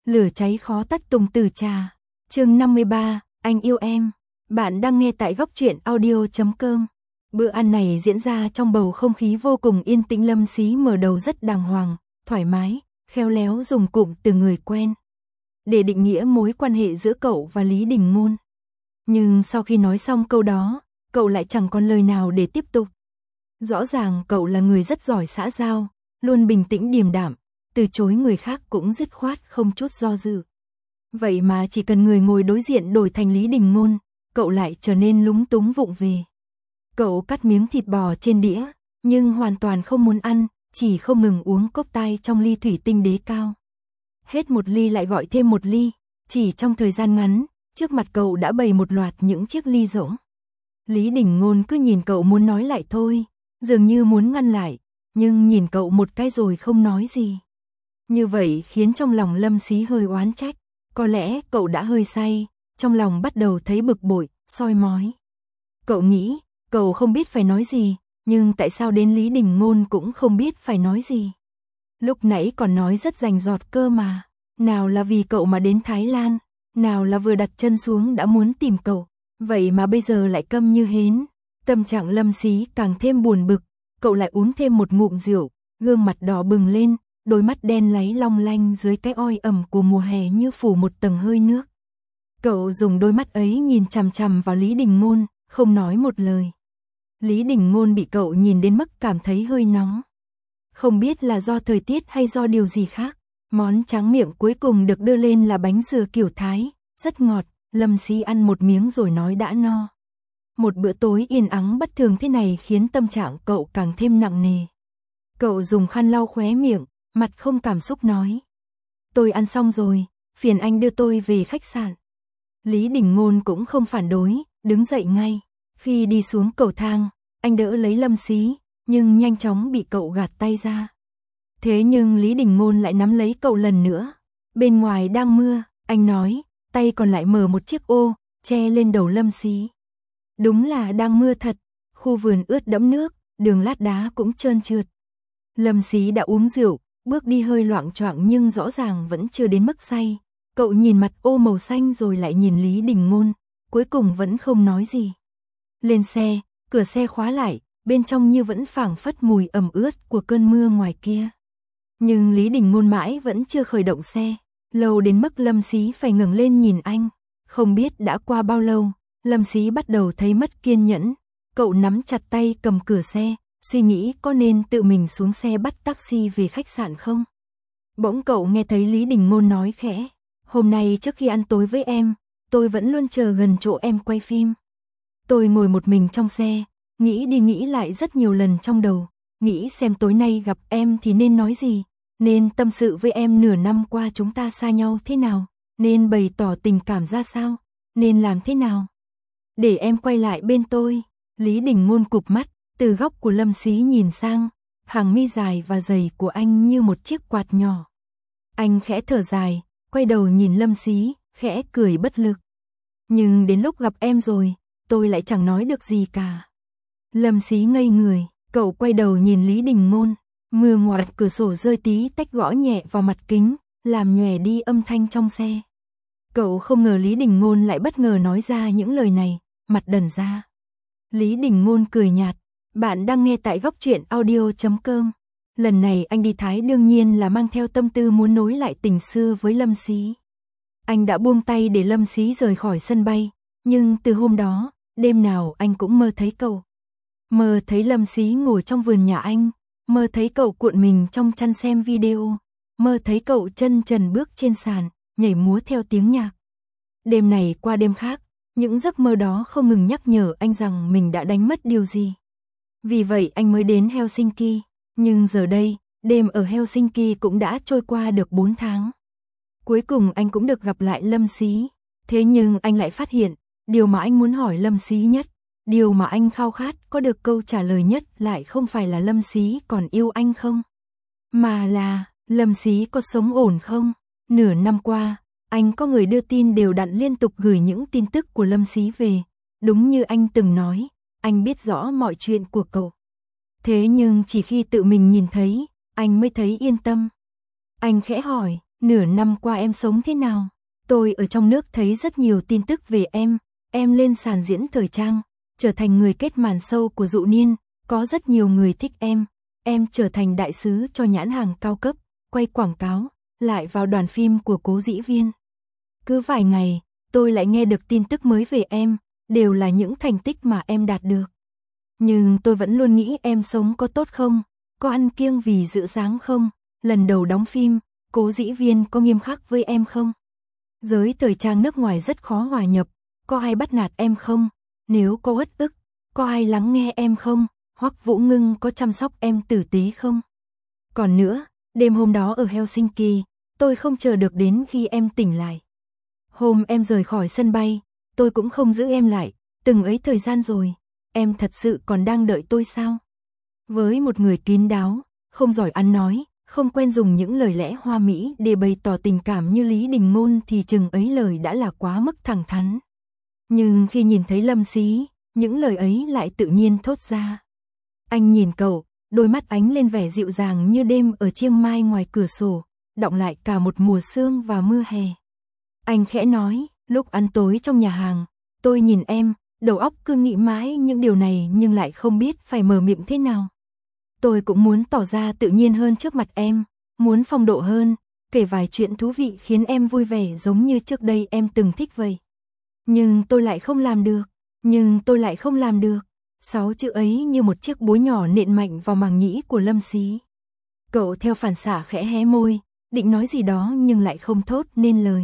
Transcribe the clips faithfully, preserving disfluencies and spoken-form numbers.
Lửa cháy khó tắt Tùng Tử Trà. Chương năm mươi ba, anh yêu em. Bạn đang nghe tại góc truyện audio chấm com. Bữa ăn này diễn ra trong bầu không khí vô cùng yên tĩnh. Lâm Xí mở đầu rất đàng hoàng, thoải mái, khéo léo dùng cụm từ người quen để định nghĩa mối quan hệ giữa cậu và Lý Đình Ngôn. Nhưng sau khi nói xong câu đó, cậu lại chẳng còn lời nào để tiếp tục. Rõ ràng cậu là người rất giỏi xã giao, luôn bình tĩnh điềm đạm, từ chối người khác cũng dứt khoát không chút do dự. Vậy mà chỉ cần người ngồi đối diện đổi thành Lý Đình Ngôn, cậu lại trở nên lúng túng vụng về. Cậu cắt miếng thịt bò trên đĩa, nhưng hoàn toàn không muốn ăn, chỉ không ngừng uống cốc tai trong ly thủy tinh đế cao. Hết một ly lại gọi thêm một ly, chỉ trong thời gian ngắn, trước mặt cậu đã bày một loạt những chiếc ly rỗng. Lý Đình Ngôn cứ nhìn cậu muốn nói lại thôi, dường như muốn ngăn lại, nhưng nhìn cậu một cái rồi không nói gì. Như vậy khiến trong lòng Lâm Xí hơi oán trách, có lẽ cậu đã hơi say, trong lòng bắt đầu thấy bực bội, soi mói. Cậu nghĩ, cậu không biết phải nói gì, nhưng tại sao đến Lý Đình Ngôn cũng không biết phải nói gì. Lúc nãy còn nói rất rành rọt cơ mà, nào là vì cậu mà đến Thái Lan, nào là vừa đặt chân xuống đã muốn tìm cậu, vậy mà bây giờ lại câm như hến. Tâm trạng Lâm Xí càng thêm buồn bực, cậu lại uống thêm một ngụm rượu, gương mặt đỏ bừng lên, đôi mắt đen láy long lanh dưới cái oi ẩm của mùa hè như phủ một tầng hơi nước. Cậu dùng đôi mắt ấy nhìn chằm chằm vào Lý Đình Ngôn, không nói một lời. Lý Đình Ngôn bị cậu nhìn đến mức cảm thấy hơi nóng. Không biết là do thời tiết hay do điều gì khác, món tráng miệng cuối cùng được đưa lên là bánh dừa kiểu Thái, rất ngọt. Lâm Xí ăn một miếng rồi nói đã no. Một bữa tối yên ắng bất thường thế này khiến tâm trạng cậu càng thêm nặng nề. Cậu dùng khăn lau khóe miệng, mặt không cảm xúc nói. Tôi ăn xong rồi, phiền anh đưa tôi về khách sạn. Lý Đình Ngôn cũng không phản đối, đứng dậy ngay. Khi đi xuống cầu thang, anh đỡ lấy Lâm Xí, nhưng nhanh chóng bị cậu gạt tay ra. Thế nhưng Lý Đình Ngôn lại nắm lấy cậu lần nữa. Bên ngoài đang mưa, anh nói, tay còn lại mở một chiếc ô, che lên đầu Lâm Xí. Đúng là đang mưa thật, khu vườn ướt đẫm nước, đường lát đá cũng trơn trượt. Lâm Xí đã uống rượu, bước đi hơi loạng choạng nhưng rõ ràng vẫn chưa đến mức say. Cậu nhìn mặt ô màu xanh rồi lại nhìn Lý Đình Ngôn, cuối cùng vẫn không nói gì. Lên xe, cửa xe khóa lại, bên trong như vẫn phảng phất mùi ẩm ướt của cơn mưa ngoài kia. Nhưng Lý Đình Ngôn mãi vẫn chưa khởi động xe, lâu đến mức Lâm Xí phải ngẩng lên nhìn anh. Không biết đã qua bao lâu, Lâm Xí bắt đầu thấy mất kiên nhẫn. Cậu nắm chặt tay cầm cửa xe, suy nghĩ có nên tự mình xuống xe bắt taxi về khách sạn không. Bỗng cậu nghe thấy Lý Đình Ngôn nói khẽ, hôm nay trước khi ăn tối với em, tôi vẫn luôn chờ gần chỗ em quay phim. Tôi ngồi một mình trong xe, nghĩ đi nghĩ lại rất nhiều lần trong đầu, nghĩ xem tối nay gặp em thì nên nói gì, nên tâm sự với em nửa năm qua chúng ta xa nhau thế nào, nên bày tỏ tình cảm ra sao, nên làm thế nào để em quay lại bên tôi. Lý Đình Ngôn cụp mắt, từ góc của Lâm Xí nhìn sang, hàng mi dài và dày của anh như một chiếc quạt nhỏ. Anh khẽ thở dài, quay đầu nhìn Lâm Xí, khẽ cười bất lực. Nhưng đến lúc gặp em rồi, tôi lại chẳng nói được gì cả. Lâm Xí ngây người, cậu quay đầu nhìn Lý Đình Ngôn, mưa ngoài cửa sổ rơi tí tách gõ nhẹ vào mặt kính, làm nhòe đi âm thanh trong xe. Cậu không ngờ Lý Đình Ngôn lại bất ngờ nói ra những lời này, mặt đần ra. Lý Đình Ngôn cười nhạt, bạn đang nghe tại góc truyện audio chấm com. Lần này anh đi Thái đương nhiên là mang theo tâm tư muốn nối lại tình xưa với Lâm Xí. Anh đã buông tay để Lâm Xí rời khỏi sân bay, nhưng từ hôm đó, đêm nào anh cũng mơ thấy cậu. Mơ thấy Lâm Xí ngồi trong vườn nhà anh, mơ thấy cậu cuộn mình trong chăn xem video, mơ thấy cậu chân trần bước trên sàn, nhảy múa theo tiếng nhạc. Đêm này qua đêm khác, những giấc mơ đó không ngừng nhắc nhở anh rằng mình đã đánh mất điều gì. Vì vậy anh mới đến Helsinki, nhưng giờ đây, đêm ở Helsinki cũng đã trôi qua được bốn tháng. Cuối cùng anh cũng được gặp lại Lâm Xí, thế nhưng anh lại phát hiện, điều mà anh muốn hỏi Lâm Xí nhất, điều mà anh khao khát có được câu trả lời nhất lại không phải là Lâm Xí còn yêu anh không, mà là Lâm Xí có sống ổn không. Nửa năm qua, anh có người đưa tin đều đặn liên tục gửi những tin tức của Lâm Xí về, đúng như anh từng nói, anh biết rõ mọi chuyện của cậu. Thế nhưng chỉ khi tự mình nhìn thấy, anh mới thấy yên tâm. Anh khẽ hỏi, nửa năm qua em sống thế nào? Tôi ở trong nước thấy rất nhiều tin tức về em, em lên sàn diễn thời trang, trở thành người kết màn show của Dụ Niên, có rất nhiều người thích em, em trở thành đại sứ cho nhãn hàng cao cấp, quay quảng cáo, lại vào đoàn phim của Cố Dĩ Viên. Cứ vài ngày, tôi lại nghe được tin tức mới về em, đều là những thành tích mà em đạt được. Nhưng tôi vẫn luôn nghĩ em sống có tốt không, có ăn kiêng vì giữ dáng không, lần đầu đóng phim, Cố Dĩ Viên có nghiêm khắc với em không? Giới thời trang nước ngoài rất khó hòa nhập, có ai bắt nạt em không? Nếu có uất ức, có ai lắng nghe em không? Hoắc Vũ Ngưng có chăm sóc em tử tế không? Còn nữa, đêm hôm đó ở Helsinki, tôi không chờ được đến khi em tỉnh lại. Hôm em rời khỏi sân bay, tôi cũng không giữ em lại, từng ấy thời gian rồi, em thật sự còn đang đợi tôi sao? Với một người kín đáo, không giỏi ăn nói, không quen dùng những lời lẽ hoa mỹ để bày tỏ tình cảm như Lý Đình Ngôn thì chừng ấy lời đã là quá mức thẳng thắn. Nhưng khi nhìn thấy Lâm Xí, những lời ấy lại tự nhiên thốt ra. Anh nhìn cậu, đôi mắt ánh lên vẻ dịu dàng như đêm ở Chiang Mai ngoài cửa sổ, đọng lại cả một mùa sương và mưa hè. Anh khẽ nói, lúc ăn tối trong nhà hàng, tôi nhìn em, đầu óc cứ nghĩ mãi những điều này nhưng lại không biết phải mở miệng thế nào. Tôi cũng muốn tỏ ra tự nhiên hơn trước mặt em, muốn phong độ hơn, kể vài chuyện thú vị khiến em vui vẻ giống như trước đây em từng thích vậy. Nhưng tôi lại không làm được, nhưng tôi lại không làm được. Sáu chữ ấy như một chiếc búa nhỏ nện mạnh vào màng nhĩ của Lâm Xí. Cậu theo phản xạ khẽ hé môi, định nói gì đó nhưng lại không thốt nên lời.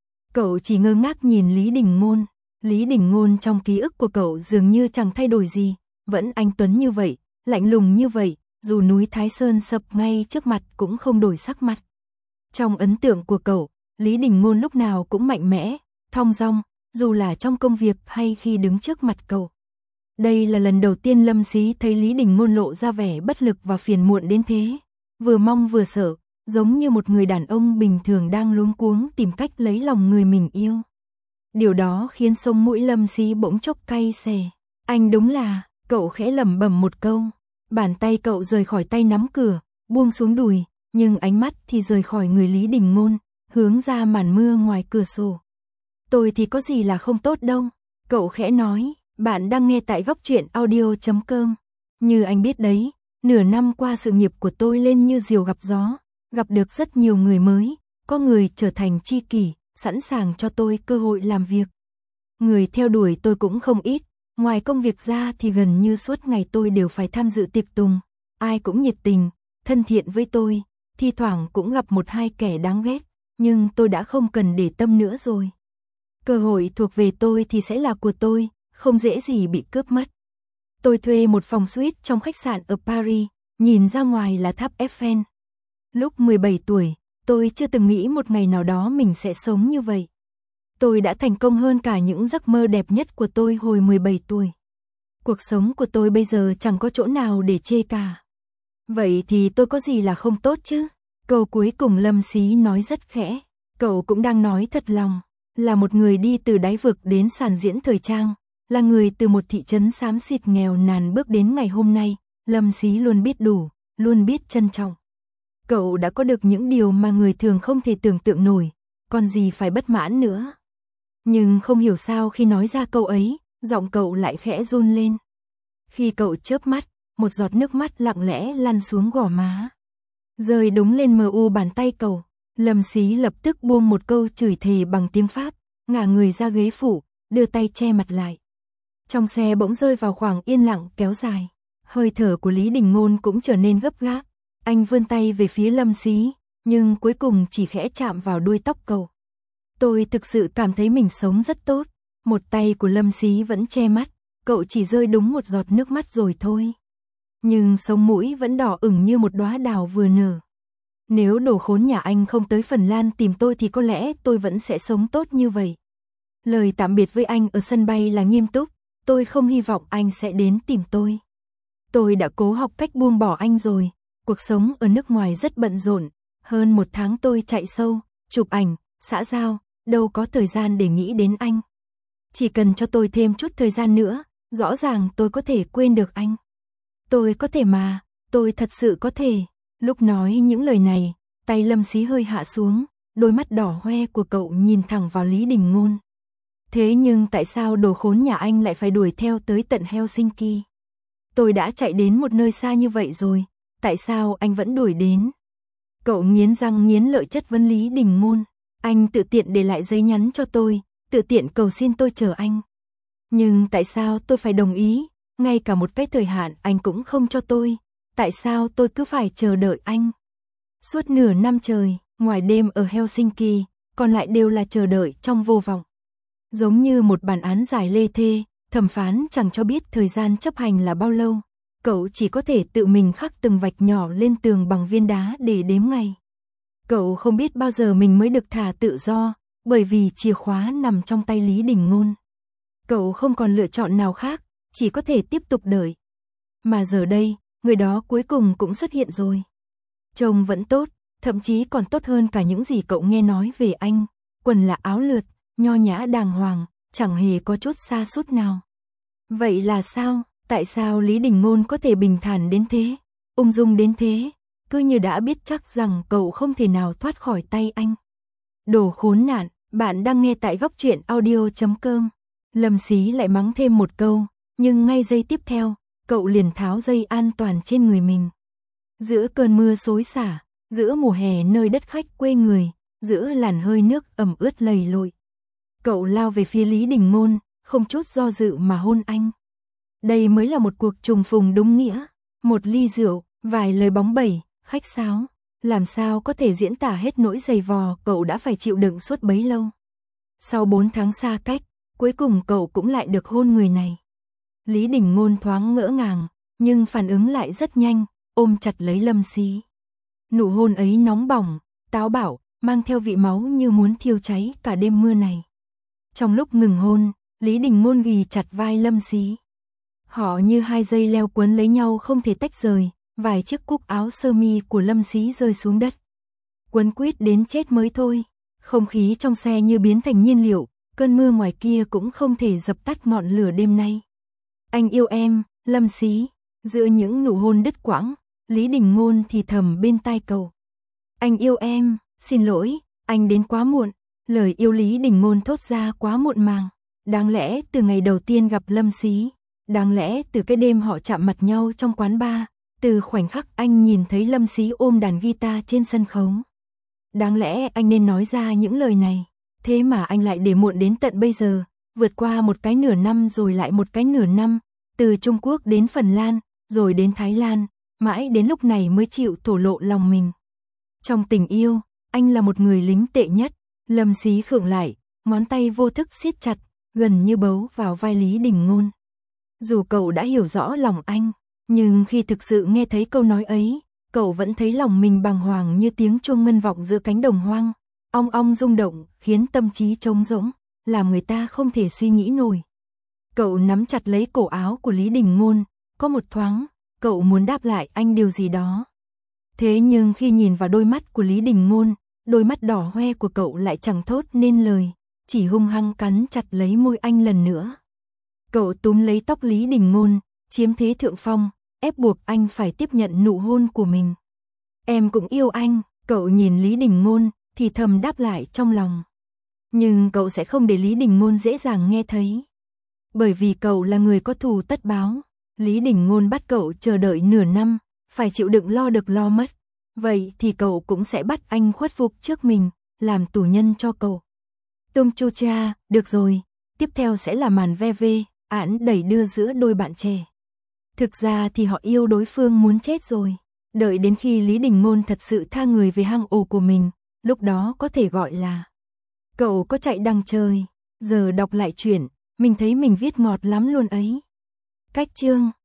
Cậu chỉ ngơ ngác nhìn Lý Đình Ngôn. Lý Đình Ngôn trong ký ức của cậu dường như chẳng thay đổi gì, vẫn anh tuấn như vậy, lạnh lùng như vậy, dù núi Thái Sơn sập ngay trước mặt cũng không đổi sắc mặt. Trong ấn tượng của cậu, Lý Đình Ngôn lúc nào cũng mạnh mẽ, thong dong, dù là trong công việc hay khi đứng trước mặt cậu. Đây là lần đầu tiên Lâm Xí thấy Lý Đình Ngôn lộ ra vẻ bất lực và phiền muộn đến thế, vừa mong vừa sợ, giống như một người đàn ông bình thường đang luống cuống tìm cách lấy lòng người mình yêu. Điều đó khiến sống mũi Lâm Xí bỗng chốc cay xè. Anh đúng là, cậu khẽ lẩm bẩm một câu. Bàn tay cậu rời khỏi tay nắm cửa, buông xuống đùi, nhưng ánh mắt thì rời khỏi người Lý Đình Ngôn, hướng ra màn mưa ngoài cửa sổ. Tôi thì có gì là không tốt đâu, cậu khẽ nói. Bạn đang nghe tại góc truyện audio chấm com. Như anh biết đấy, nửa năm qua sự nghiệp của tôi lên như diều gặp gió, gặp được rất nhiều người mới, có người trở thành tri kỷ, sẵn sàng cho tôi cơ hội làm việc. Người theo đuổi tôi cũng không ít, ngoài công việc ra thì gần như suốt ngày tôi đều phải tham dự tiệc tùng, ai cũng nhiệt tình, thân thiện với tôi, thi thoảng cũng gặp một hai kẻ đáng ghét, nhưng tôi đã không cần để tâm nữa rồi. Cơ hội thuộc về tôi thì sẽ là của tôi, không dễ gì bị cướp mất. Tôi thuê một phòng suite trong khách sạn ở Paris, nhìn ra ngoài là tháp Eiffel. Lúc mười bảy tuổi, tôi chưa từng nghĩ một ngày nào đó mình sẽ sống như vậy. Tôi đã thành công hơn cả những giấc mơ đẹp nhất của tôi hồi mười bảy tuổi. Cuộc sống của tôi bây giờ chẳng có chỗ nào để chê cả. Vậy thì tôi có gì là không tốt chứ? Câu cuối cùng Lâm Xí nói rất khẽ. Cậu cũng đang nói thật lòng. Là một người đi từ đáy vực đến sàn diễn thời trang. Là người từ một thị trấn xám xịt nghèo nàn bước đến ngày hôm nay. Lâm Xí luôn biết đủ, luôn biết trân trọng. Cậu đã có được những điều mà người thường không thể tưởng tượng nổi. Còn gì phải bất mãn nữa. Nhưng không hiểu sao khi nói ra câu ấy, giọng cậu lại khẽ run lên. Khi cậu chớp mắt, một giọt nước mắt lặng lẽ lăn xuống gò má. Rơi đúng lên mờ u bàn tay cậu. Lâm Xí lập tức buông một câu chửi thề bằng tiếng Pháp, ngả người ra ghế phụ, đưa tay che mặt lại. Trong xe bỗng rơi vào khoảng yên lặng kéo dài. Hơi thở của Lý Đình Ngôn cũng trở nên gấp gáp. Anh vươn tay về phía Lâm Xí, nhưng cuối cùng chỉ khẽ chạm vào đuôi tóc cậu. Tôi thực sự cảm thấy mình sống rất tốt. Một tay của Lâm Xí vẫn che mắt, cậu chỉ rơi đúng một giọt nước mắt rồi thôi. Nhưng sống mũi vẫn đỏ ửng như một đóa đào vừa nở. Nếu đồ khốn nhà anh không tới Phần Lan tìm tôi thì có lẽ tôi vẫn sẽ sống tốt như vậy. Lời tạm biệt với anh ở sân bay là nghiêm túc, tôi không hy vọng anh sẽ đến tìm tôi. Tôi đã cố học cách buông bỏ anh rồi, cuộc sống ở nước ngoài rất bận rộn, hơn một tháng tôi chạy sâu, chụp ảnh, xã giao, đâu có thời gian để nghĩ đến anh. Chỉ cần cho tôi thêm chút thời gian nữa, rõ ràng tôi có thể quên được anh. Tôi có thể mà, tôi thật sự có thể. Lúc nói những lời này, tay Lâm Xí hơi hạ xuống, đôi mắt đỏ hoe của cậu nhìn thẳng vào Lý Đình Ngôn. Thế nhưng tại sao đồ khốn nhà anh lại phải đuổi theo tới tận Helsinki? Tôi đã chạy đến một nơi xa như vậy rồi, tại sao anh vẫn đuổi đến? Cậu nghiến răng nghiến lợi chất vấn Lý Đình Ngôn. Anh tự tiện để lại giấy nhắn cho tôi, tự tiện cầu xin tôi chờ anh. Nhưng tại sao tôi phải đồng ý, ngay cả một cái thời hạn anh cũng không cho tôi, tại sao tôi cứ phải chờ đợi anh? Suốt nửa năm trời, ngoài đêm ở Helsinki, còn lại đều là chờ đợi trong vô vọng. Giống như một bản án giải lê thê, thẩm phán chẳng cho biết thời gian chấp hành là bao lâu, cậu chỉ có thể tự mình khắc từng vạch nhỏ lên tường bằng viên đá để đếm ngày. Cậu không biết bao giờ mình mới được thả tự do, bởi vì chìa khóa nằm trong tay Lý Đình Ngôn. Cậu không còn lựa chọn nào khác, chỉ có thể tiếp tục đợi. Mà giờ đây, người đó cuối cùng cũng xuất hiện rồi. Trông vẫn tốt, thậm chí còn tốt hơn cả những gì cậu nghe nói về anh. Quần là áo lượt, nho nhã đàng hoàng, chẳng hề có chút sa sút nào. Vậy là sao? Tại sao Lý Đình Ngôn có thể bình thản đến thế, ung dung đến thế, cứ như đã biết chắc rằng cậu không thể nào thoát khỏi tay anh. Đồ khốn nạn, bạn đang nghe tại góc truyện audio chấm com. Lâm Xí lại mắng thêm một câu, nhưng ngay giây tiếp theo, cậu liền tháo dây an toàn trên người mình. Giữa cơn mưa xối xả, giữa mùa hè nơi đất khách quê người, giữa làn hơi nước ẩm ướt lầy lội, cậu lao về phía Lý Đình Ngôn, không chút do dự mà hôn anh. Đây mới là một cuộc trùng phùng đúng nghĩa, một ly rượu, vài lời bóng bẩy, khách sáo, làm sao có thể diễn tả hết nỗi dày vò cậu đã phải chịu đựng suốt bấy lâu. Sau bốn tháng xa cách, cuối cùng cậu cũng lại được hôn người này. Lý Đình Ngôn thoáng ngỡ ngàng, nhưng phản ứng lại rất nhanh, ôm chặt lấy Lâm Xí. Nụ hôn ấy nóng bỏng, táo bạo, mang theo vị máu như muốn thiêu cháy cả đêm mưa này. Trong lúc ngừng hôn, Lý Đình Ngôn ghì chặt vai Lâm Xí. Họ như hai dây leo quấn lấy nhau không thể tách rời, vài chiếc cúc áo sơ mi của Lâm Xí rơi xuống đất. Quấn quýt đến chết mới thôi, không khí trong xe như biến thành nhiên liệu, cơn mưa ngoài kia cũng không thể dập tắt ngọn lửa đêm nay. Anh yêu em, Lâm Xí. Giữa những nụ hôn đứt quãng, Lý Đình Ngôn thì thầm bên tai cậu. Anh yêu em, xin lỗi, anh đến quá muộn. Lời yêu Lý Đình Ngôn thốt ra quá muộn màng. Đáng lẽ từ ngày đầu tiên gặp Lâm Xí, đáng lẽ từ cái đêm họ chạm mặt nhau trong quán bar, từ khoảnh khắc anh nhìn thấy Lâm Xí ôm đàn guitar trên sân khấu. Đáng lẽ anh nên nói ra những lời này, thế mà anh lại để muộn đến tận bây giờ, vượt qua một cái nửa năm rồi lại một cái nửa năm, từ Trung Quốc đến Phần Lan, rồi đến Thái Lan, mãi đến lúc này mới chịu thổ lộ lòng mình. Trong tình yêu, anh là một người lính tệ nhất. Lâm Xí khựng lại, ngón tay vô thức siết chặt, gần như bấu vào vai Lý Đình Ngôn. Dù cậu đã hiểu rõ lòng anh, nhưng khi thực sự nghe thấy câu nói ấy, cậu vẫn thấy lòng mình bàng hoàng như tiếng chuông ngân vọng giữa cánh đồng hoang, ong ong rung động, khiến tâm trí trống rỗng, làm người ta không thể suy nghĩ nổi. Cậu nắm chặt lấy cổ áo của Lý Đình Ngôn, có một thoáng, cậu muốn đáp lại anh điều gì đó. Thế nhưng khi nhìn vào đôi mắt của Lý Đình Ngôn, đôi mắt đỏ hoe của cậu lại chẳng thốt nên lời, chỉ hung hăng cắn chặt lấy môi anh lần nữa. Cậu túm lấy tóc Lý Đình Ngôn, chiếm thế thượng phong, ép buộc anh phải tiếp nhận nụ hôn của mình. Em cũng yêu anh, cậu nhìn Lý Đình Ngôn, thì thầm đáp lại trong lòng. Nhưng cậu sẽ không để Lý Đình Ngôn dễ dàng nghe thấy. Bởi vì cậu là người có thù tất báo. Lý Đình Ngôn bắt cậu chờ đợi nửa năm, phải chịu đựng lo được lo mất. Vậy thì cậu cũng sẽ bắt anh khuất phục trước mình, làm tù nhân cho cậu. Tung chu cha, được rồi, tiếp theo sẽ là màn ve vê, án đẩy đưa giữa đôi bạn trẻ. Thực ra thì họ yêu đối phương muốn chết rồi. Đợi đến khi Lý Đình Ngôn thật sự tha người về hang ổ của mình, lúc đó có thể gọi là cậu có chạy đằng trời. Giờ đọc lại chuyện, mình thấy mình viết ngọt lắm luôn ấy. Cách chương